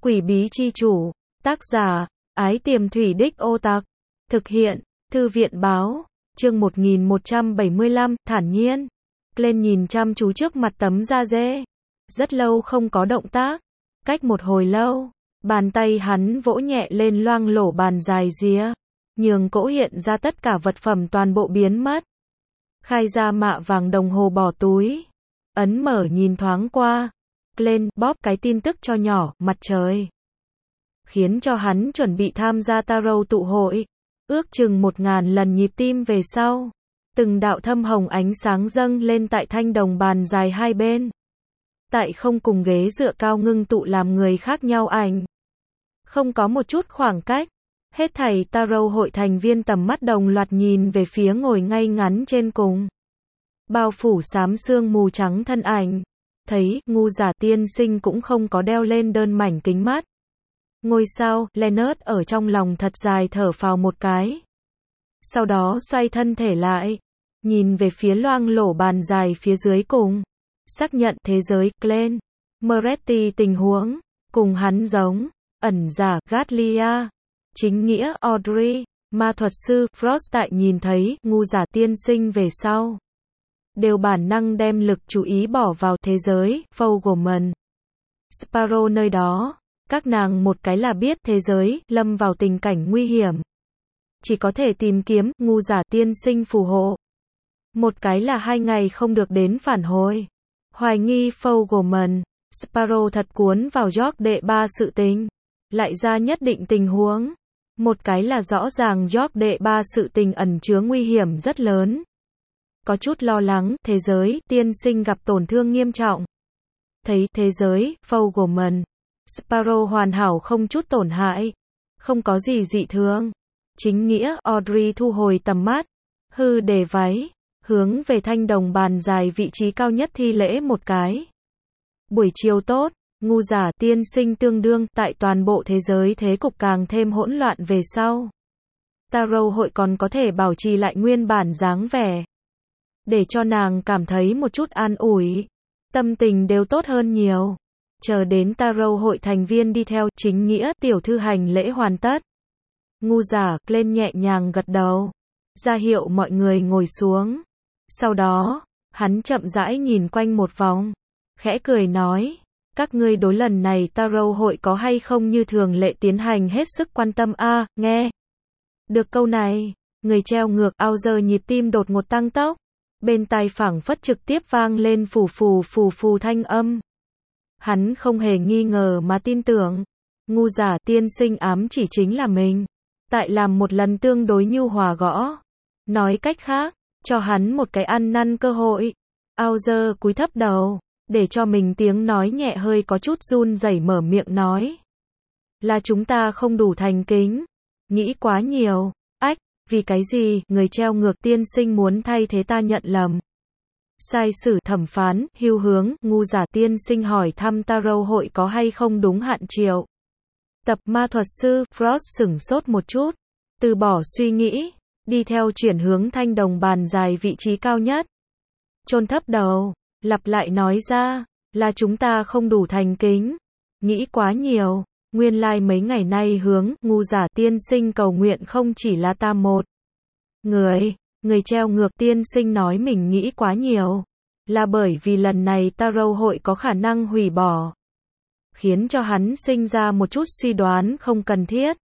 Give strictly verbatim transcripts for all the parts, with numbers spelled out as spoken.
Quỷ bí chi chủ. Tác giả, Ái Tiềm Thủy Đích Ô Tặc. Thực hiện, Thư viện báo. Chương một nghìn một trăm bảy mươi lăm, thản nhiên. Glenn nhìn chăm chú trước mặt tấm da dê. Rất lâu không có động tác. Cách một hồi lâu, bàn tay hắn vỗ nhẹ lên loang lổ bàn dài ría, nhường cỗ hiện ra tất cả vật phẩm toàn bộ biến mất. Khai ra mạ vàng đồng hồ bỏ túi. Ấn mở nhìn thoáng qua. Glenn bóp cái tin tức cho nhỏ, mặt trời. Khiến cho hắn chuẩn bị tham gia tarot tụ hội. Ước chừng một ngàn lần nhịp tim về sau. Từng đạo thâm hồng ánh sáng dâng lên tại thanh đồng bàn dài hai bên. Tại không cùng ghế dựa cao ngưng tụ làm người khác nhau ảnh. Không có một chút khoảng cách. Hết thảy tarot hội thành viên tầm mắt đồng loạt nhìn về phía ngồi ngay ngắn trên cùng. Bao phủ xám sương mù trắng thân ảnh. Thấy, ngu giả tiên sinh cũng không có đeo lên đơn mảnh kính mắt. Ngôi sao, Leonard ở trong lòng thật dài thở phào một cái. Sau đó xoay thân thể lại. Nhìn về phía loang lổ bàn dài phía dưới cùng. Xác nhận thế giới, Glenn. Moretti tình huống. Cùng hắn giống. Ẩn giả, Gatlia. Chính nghĩa, Audrey. Ma thuật sư, Frost tại nhìn thấy, ngu giả tiên sinh về sau. Đều bản năng đem lực chú ý bỏ vào thế giới, Fogelman. Sparrow nơi đó. Các nàng một cái là biết thế giới, lâm vào tình cảnh nguy hiểm. Chỉ có thể tìm kiếm, ngu giả tiên sinh phù hộ. Một cái là hai ngày không được đến phản hồi. Hoài nghi Fogelman. Sparrow thật cuốn vào York đệ ba sự tình. Lại ra nhất định tình huống. Một cái là rõ ràng York đệ ba sự tình ẩn chứa nguy hiểm rất lớn. Có chút lo lắng, thế giới, tiên sinh gặp tổn thương nghiêm trọng. Thấy thế giới, Fogelman. Sparrow hoàn hảo không chút tổn hại. Không có gì dị thường. Chính nghĩa, Audrey thu hồi tầm mắt. Hư để váy. Hướng về thanh đồng bàn dài vị trí cao nhất thi lễ một cái. Buổi chiều tốt. Ngu giả tiên sinh tương đương tại toàn bộ thế giới thế cục càng thêm hỗn loạn về sau. Tarot hội còn có thể bảo trì lại nguyên bản dáng vẻ. Để cho nàng cảm thấy một chút an ủi. Tâm tình đều tốt hơn nhiều. Chờ đến tarot hội thành viên đi theo chính nghĩa tiểu thư hành lễ hoàn tất. Ngu giả lên nhẹ nhàng gật đầu. Ra hiệu mọi người ngồi xuống. Sau đó, hắn chậm rãi nhìn quanh một vòng. Khẽ cười nói. Các ngươi đối lần này tarot hội có hay không như thường lệ tiến hành hết sức quan tâm a à, nghe. Được câu này, người treo ngược ao giờ nhịp tim đột ngột tăng tốc. Bên tai phảng phất trực tiếp vang lên phù phù phù phù thanh âm. Hắn không hề nghi ngờ mà tin tưởng. Ngu giả tiên sinh ám chỉ chính là mình. Tại làm một lần tương đối nhu hòa gõ. Nói cách khác, cho hắn một cái ăn năn cơ hội. Ao giờ cúi thấp đầu. Để cho mình tiếng nói nhẹ hơi có chút run rẩy mở miệng nói. Là chúng ta không đủ thành kính. Nghĩ quá nhiều. Ách, vì cái gì, người treo ngược tiên sinh muốn thay thế ta nhận lầm. Sai sử thẩm phán, hưu hướng, ngu giả tiên sinh hỏi thăm tarot hội có hay không đúng hạn triệu. Tập ma thuật sư, Frost sửng sốt một chút. Từ bỏ suy nghĩ. Đi theo chuyển hướng thanh đồng bàn dài vị trí cao nhất. Chôn thấp đầu. Lặp lại nói ra, là chúng ta không đủ thành kính. Nghĩ quá nhiều. Nguyên lai like mấy ngày nay hướng, ngu giả tiên sinh cầu nguyện không chỉ là ta một. Người, người treo ngược tiên sinh nói mình nghĩ quá nhiều. Là bởi vì lần này tarot hội có khả năng hủy bỏ. Khiến cho hắn sinh ra một chút suy đoán không cần thiết.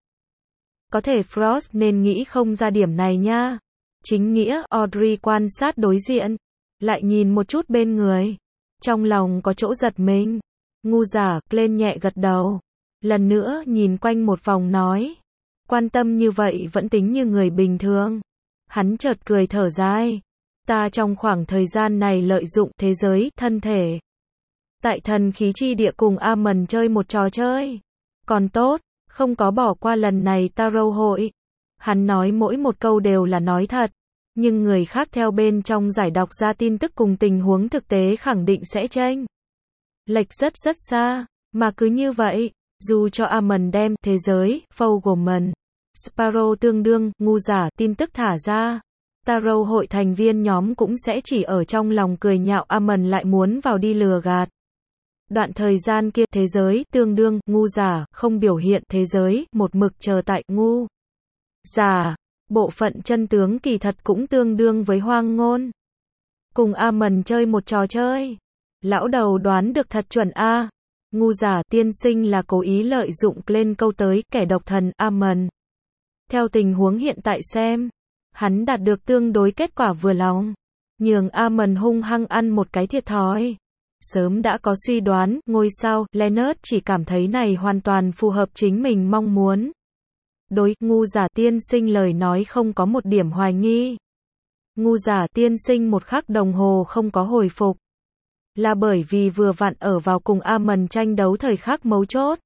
Có thể Frost nên nghĩ không ra điểm này nha. Chính nghĩa, Audrey quan sát đối diện. Lại nhìn một chút bên người. Trong lòng có chỗ giật mình. Ngu giả, lên nhẹ gật đầu. Lần nữa nhìn quanh một vòng nói. Quan tâm như vậy vẫn tính như người bình thường. Hắn chợt cười thở dài. Ta trong khoảng thời gian này lợi dụng thế giới, thân thể. Tại thần khí chi địa cùng Amon chơi một trò chơi. Còn tốt, không có bỏ qua lần này tarot hội. Hắn nói mỗi một câu đều là nói thật. Nhưng người khác theo bên trong giải đọc ra tin tức cùng tình huống thực tế khẳng định sẽ chênh lệch rất rất xa. Mà cứ như vậy, dù cho Amon đem thế giới, Fogelman, Sparrow tương đương, ngu giả tin tức thả ra. Tarot hội thành viên nhóm cũng sẽ chỉ ở trong lòng cười nhạo Amon lại muốn vào đi lừa gạt. Đoạn thời gian kia, thế giới, tương đương, ngu giả, không biểu hiện, thế giới, một mực chờ tại, ngu giả. Bộ phận chân tướng kỳ thật cũng tương đương với hoang ngôn. Cùng Amon chơi một trò chơi. Lão đầu đoán được thật chuẩn a. Ngu giả tiên sinh là cố ý lợi dụng lên câu tới, kẻ độc thần, Amon. Theo tình huống hiện tại xem, hắn đạt được tương đối kết quả vừa lòng. Nhường Amon hung hăng ăn một cái thiệt thòi. Sớm đã có suy đoán, ngôi sao, Leonard chỉ cảm thấy này hoàn toàn phù hợp chính mình mong muốn. Đối, ngu giả tiên sinh lời nói không có một điểm hoài nghi. Ngu giả tiên sinh một khắc đồng hồ không có hồi phục. Là bởi vì vừa vặn ở vào cùng Amon tranh đấu thời khắc mấu chốt.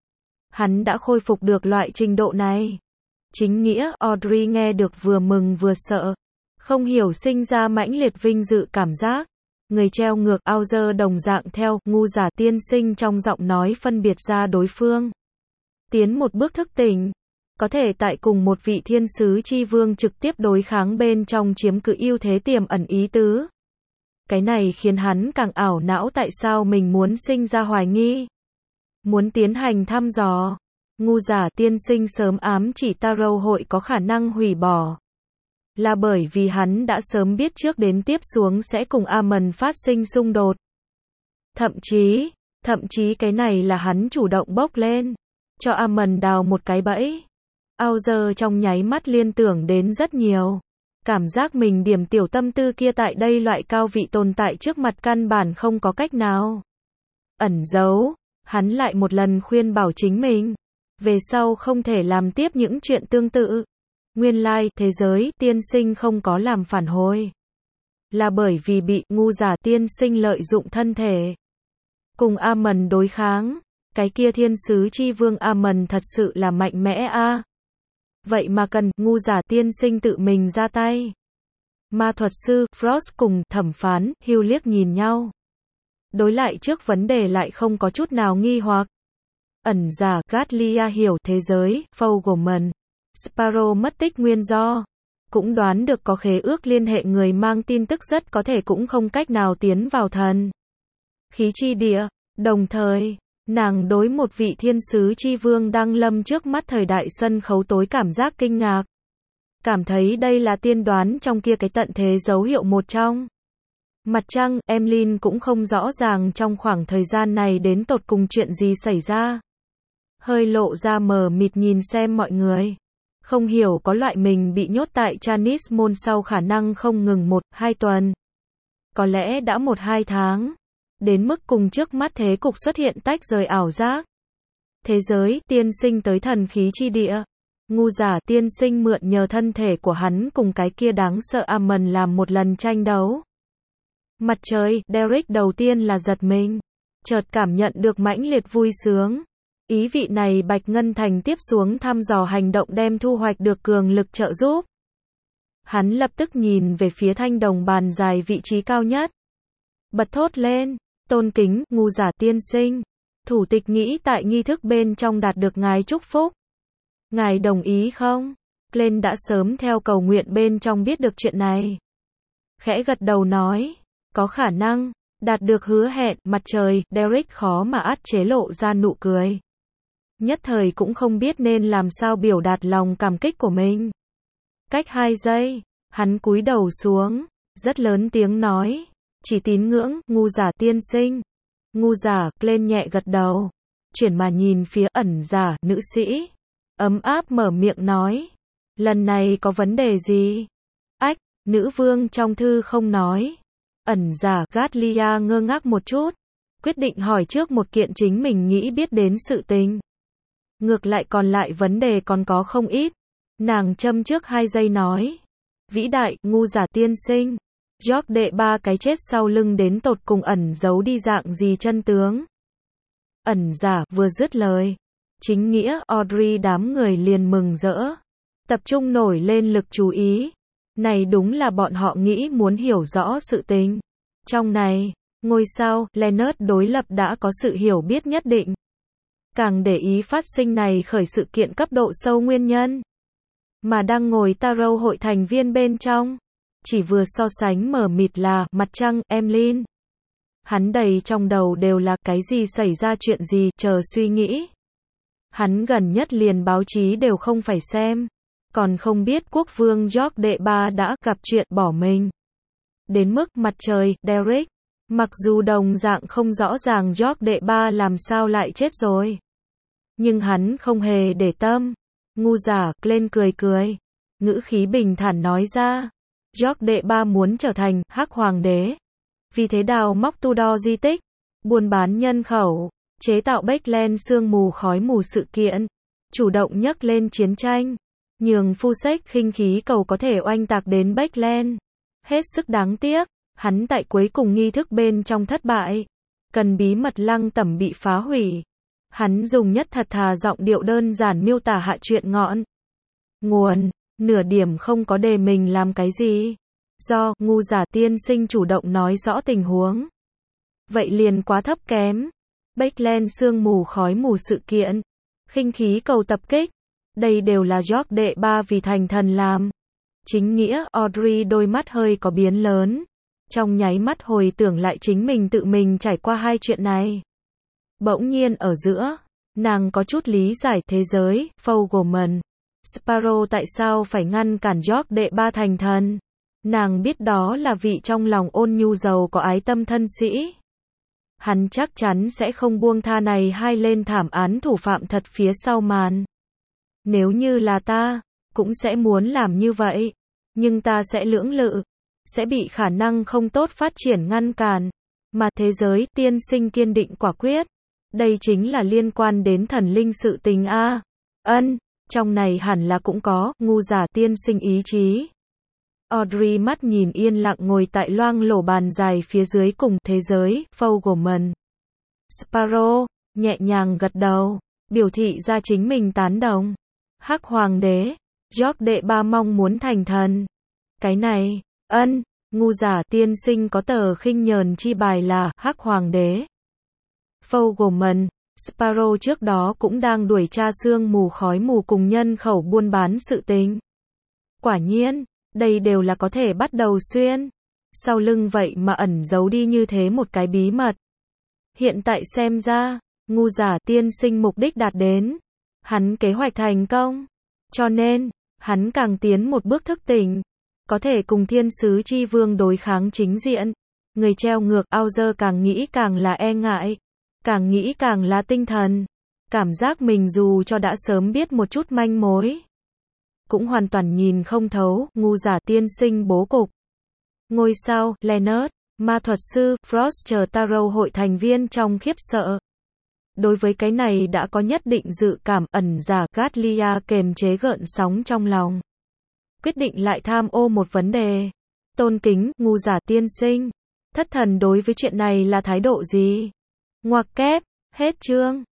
Hắn đã khôi phục được loại trình độ này. Chính nghĩa, Audrey nghe được vừa mừng vừa sợ. Không hiểu sinh ra mãnh liệt vinh dự cảm giác. Người treo ngược, Auger đồng dạng theo, ngu giả tiên sinh trong giọng nói phân biệt ra đối phương. Tiến một bước thức tỉnh. Có thể tại cùng một vị thiên sứ chi vương trực tiếp đối kháng bên trong chiếm cự ưu thế tiềm ẩn ý tứ. Cái này khiến hắn càng ảo não tại sao mình muốn sinh ra hoài nghi. Muốn tiến hành thăm dò. Ngu giả tiên sinh sớm ám chỉ Tarot hội có khả năng hủy bỏ. Là bởi vì hắn đã sớm biết trước đến tiếp xuống sẽ cùng Amon phát sinh xung đột. Thậm chí, thậm chí cái này là hắn chủ động bốc lên. Cho Amon đào một cái bẫy. Auger trong nháy mắt liên tưởng đến rất nhiều. Cảm giác mình điểm tiểu tâm tư kia tại đây loại cao vị tồn tại trước mặt căn bản không có cách nào ẩn giấu. Hắn lại một lần khuyên bảo chính mình. Về sau không thể làm tiếp những chuyện tương tự. Nguyên lai, thế giới, tiên sinh không có làm phản hồi. Là bởi vì bị, ngu giả tiên sinh lợi dụng thân thể. Cùng Amon đối kháng. Cái kia thiên sứ chi vương Amon thật sự là mạnh mẽ a. Vậy mà cần, ngu giả tiên sinh tự mình ra tay. Ma thuật sư, Frost cùng, thẩm phán, Hugh liếc nhìn nhau. Đối lại trước vấn đề lại không có chút nào nghi hoặc. Ẩn giả, Gatlia hiểu thế giới, Fogelman. Sparrow mất tích nguyên do. Cũng đoán được có khế ước liên hệ người mang tin tức rất có thể cũng không cách nào tiến vào thần khí chi địa. Đồng thời, nàng đối một vị thiên sứ chi vương đang lâm trước mắt thời đại sân khấu tối cảm giác kinh ngạc. Cảm thấy đây là tiên đoán trong kia cái tận thế dấu hiệu một trong. Mặt trăng, Emlyn cũng không rõ ràng trong khoảng thời gian này đến tột cùng chuyện gì xảy ra. Hơi lộ ra mờ mịt nhìn xem mọi người. Không hiểu có loại mình bị nhốt tại Chanis Môn sau khả năng không ngừng một, hai tuần. Có lẽ đã một hai tháng. Đến mức cùng trước mắt thế cục xuất hiện tách rời ảo giác. Thế giới, tiên sinh tới thần khí chi địa. Ngu giả tiên sinh mượn nhờ thân thể của hắn cùng cái kia đáng sợ Amon làm một lần tranh đấu. Mặt trời, Derek đầu tiên là giật mình. Chợt cảm nhận được mãnh liệt vui sướng. Ý vị này Bạch Ngân Thành tiếp xuống thăm dò hành động đem thu hoạch được cường lực trợ giúp. Hắn lập tức nhìn về phía thanh đồng bàn dài vị trí cao nhất. Bật thốt lên, tôn kính, ngu giả tiên sinh. Thủ tịch nghĩ tại nghi thức bên trong đạt được ngài chúc phúc. Ngài đồng ý không? Glenn đã sớm theo cầu nguyện bên trong biết được chuyện này. Khẽ gật đầu nói, có khả năng, đạt được hứa hẹn, mặt trời, Derek khó mà át chế lộ ra nụ cười. Nhất thời cũng không biết nên làm sao biểu đạt lòng cảm kích của mình. Cách hai giây, hắn cúi đầu xuống, rất lớn tiếng nói, chỉ tín ngưỡng, ngu giả tiên sinh. Ngu giả, lên nhẹ gật đầu, chuyển mà nhìn phía ẩn giả, nữ sĩ. Ấm áp mở miệng nói, lần này có vấn đề gì? Ách, nữ vương trong thư không nói. Ẩn giả, Gatlia ngơ ngác một chút, quyết định hỏi trước một kiện chính mình nghĩ biết đến sự tình. Ngược lại còn lại vấn đề còn có không ít. Nàng châm trước hai giây nói, vĩ đại, ngu giả tiên sinh. George đệ ba cái chết sau lưng đến tột cùng ẩn giấu đi dạng gì chân tướng. Ẩn giả, vừa dứt lời. Chính nghĩa, Audrey đám người liền mừng rỡ. Tập trung nổi lên lực chú ý. Này đúng là bọn họ nghĩ muốn hiểu rõ sự tình. Trong này, ngôi sao, Leonard đối lập đã có sự hiểu biết nhất định. Càng để ý phát sinh này khởi sự kiện cấp độ sâu nguyên nhân. Mà đang ngồi Tarot hội thành viên bên trong. Chỉ vừa so sánh mở mịt là, mặt trăng, Emlyn. Hắn đầy trong đầu đều là cái gì xảy ra chuyện gì, chờ suy nghĩ. Hắn gần nhất liền báo chí đều không phải xem. Còn không biết quốc vương George đệ ba đã gặp chuyện bỏ mình. Đến mức mặt trời, Derek. Mặc dù đồng dạng không rõ ràng George đệ ba làm sao lại chết rồi. Nhưng hắn không hề để tâm. Ngu giả, Glenn cười cười. Ngữ khí bình thản nói ra. George đệ ba muốn trở thành Hắc Hoàng đế. Vì thế đào móc Tudor di tích, buôn bán nhân khẩu, chế tạo Backland sương mù khói mù sự kiện, chủ động nhấc lên chiến tranh, nhường phu sách khinh khí cầu có thể oanh tạc đến Backland. Hết sức đáng tiếc, hắn tại cuối cùng nghi thức bên trong thất bại, cần bí mật lăng tẩm bị phá hủy. Hắn dùng nhất thật thà giọng điệu đơn giản miêu tả hạ chuyện ngọn nguồn, nửa điểm không có đề mình làm cái gì. Do, ngu giả tiên sinh chủ động nói rõ tình huống. Vậy liền quá thấp kém. Backland sương mù khói mù sự kiện. Khinh khí cầu tập kích. Đây đều là George đệ ba vì thành thần làm. Chính nghĩa, Audrey đôi mắt hơi có biến lớn. Trong nháy mắt hồi tưởng lại chính mình tự mình trải qua hai chuyện này. Bỗng nhiên ở giữa, nàng có chút lý giải thế giới, Fogelman. Sparrow tại sao phải ngăn cản George đệ ba thành thần? Nàng biết đó là vị trong lòng ôn nhu giàu có ái tâm thân sĩ. Hắn chắc chắn sẽ không buông tha này hai lên thảm án thủ phạm thật phía sau màn. Nếu như là ta, cũng sẽ muốn làm như vậy. Nhưng ta sẽ lưỡng lự, sẽ bị khả năng không tốt phát triển ngăn cản. Mà thế giới tiên sinh kiên định quả quyết. Đây chính là liên quan đến thần linh sự tình a. Ân, trong này hẳn là cũng có, ngu giả tiên sinh ý chí. Audrey mắt nhìn yên lặng ngồi tại loang lổ bàn dài phía dưới cùng thế giới, Fogelman. Sparrow, nhẹ nhàng gật đầu, biểu thị ra chính mình tán đồng. Hắc Hoàng đế, George đệ ba mong muốn thành thần. Cái này, ân, ngu giả tiên sinh có tờ khinh nhờn chi bài là Hắc Hoàng đế. Fogelman, Sparrow trước đó cũng đang đuổi tra sương mù khói mù cùng nhân khẩu buôn bán sự tình. Quả nhiên, đây đều là có thể bắt đầu xuyên. Sau lưng vậy mà ẩn giấu đi như thế một cái bí mật. Hiện tại xem ra, ngu giả tiên sinh mục đích đạt đến. Hắn kế hoạch thành công. Cho nên, hắn càng tiến một bước thức tỉnh. Có thể cùng thiên sứ chi vương đối kháng chính diện. Người treo ngược Auger càng nghĩ càng là e ngại. Càng nghĩ càng là tinh thần. Cảm giác mình dù cho đã sớm biết một chút manh mối. Cũng hoàn toàn nhìn không thấu, ngu giả tiên sinh bố cục. Ngôi sao, Leonard, ma thuật sư, Frost chờ Tarot hội thành viên trong khiếp sợ. Đối với cái này đã có nhất định dự cảm ẩn giả Gatlia kềm chế gợn sóng trong lòng. Quyết định lại tham ô một vấn đề. Tôn kính, ngu giả tiên sinh. Thất thần đối với chuyện này là thái độ gì? Ngoặc kép, hết chương.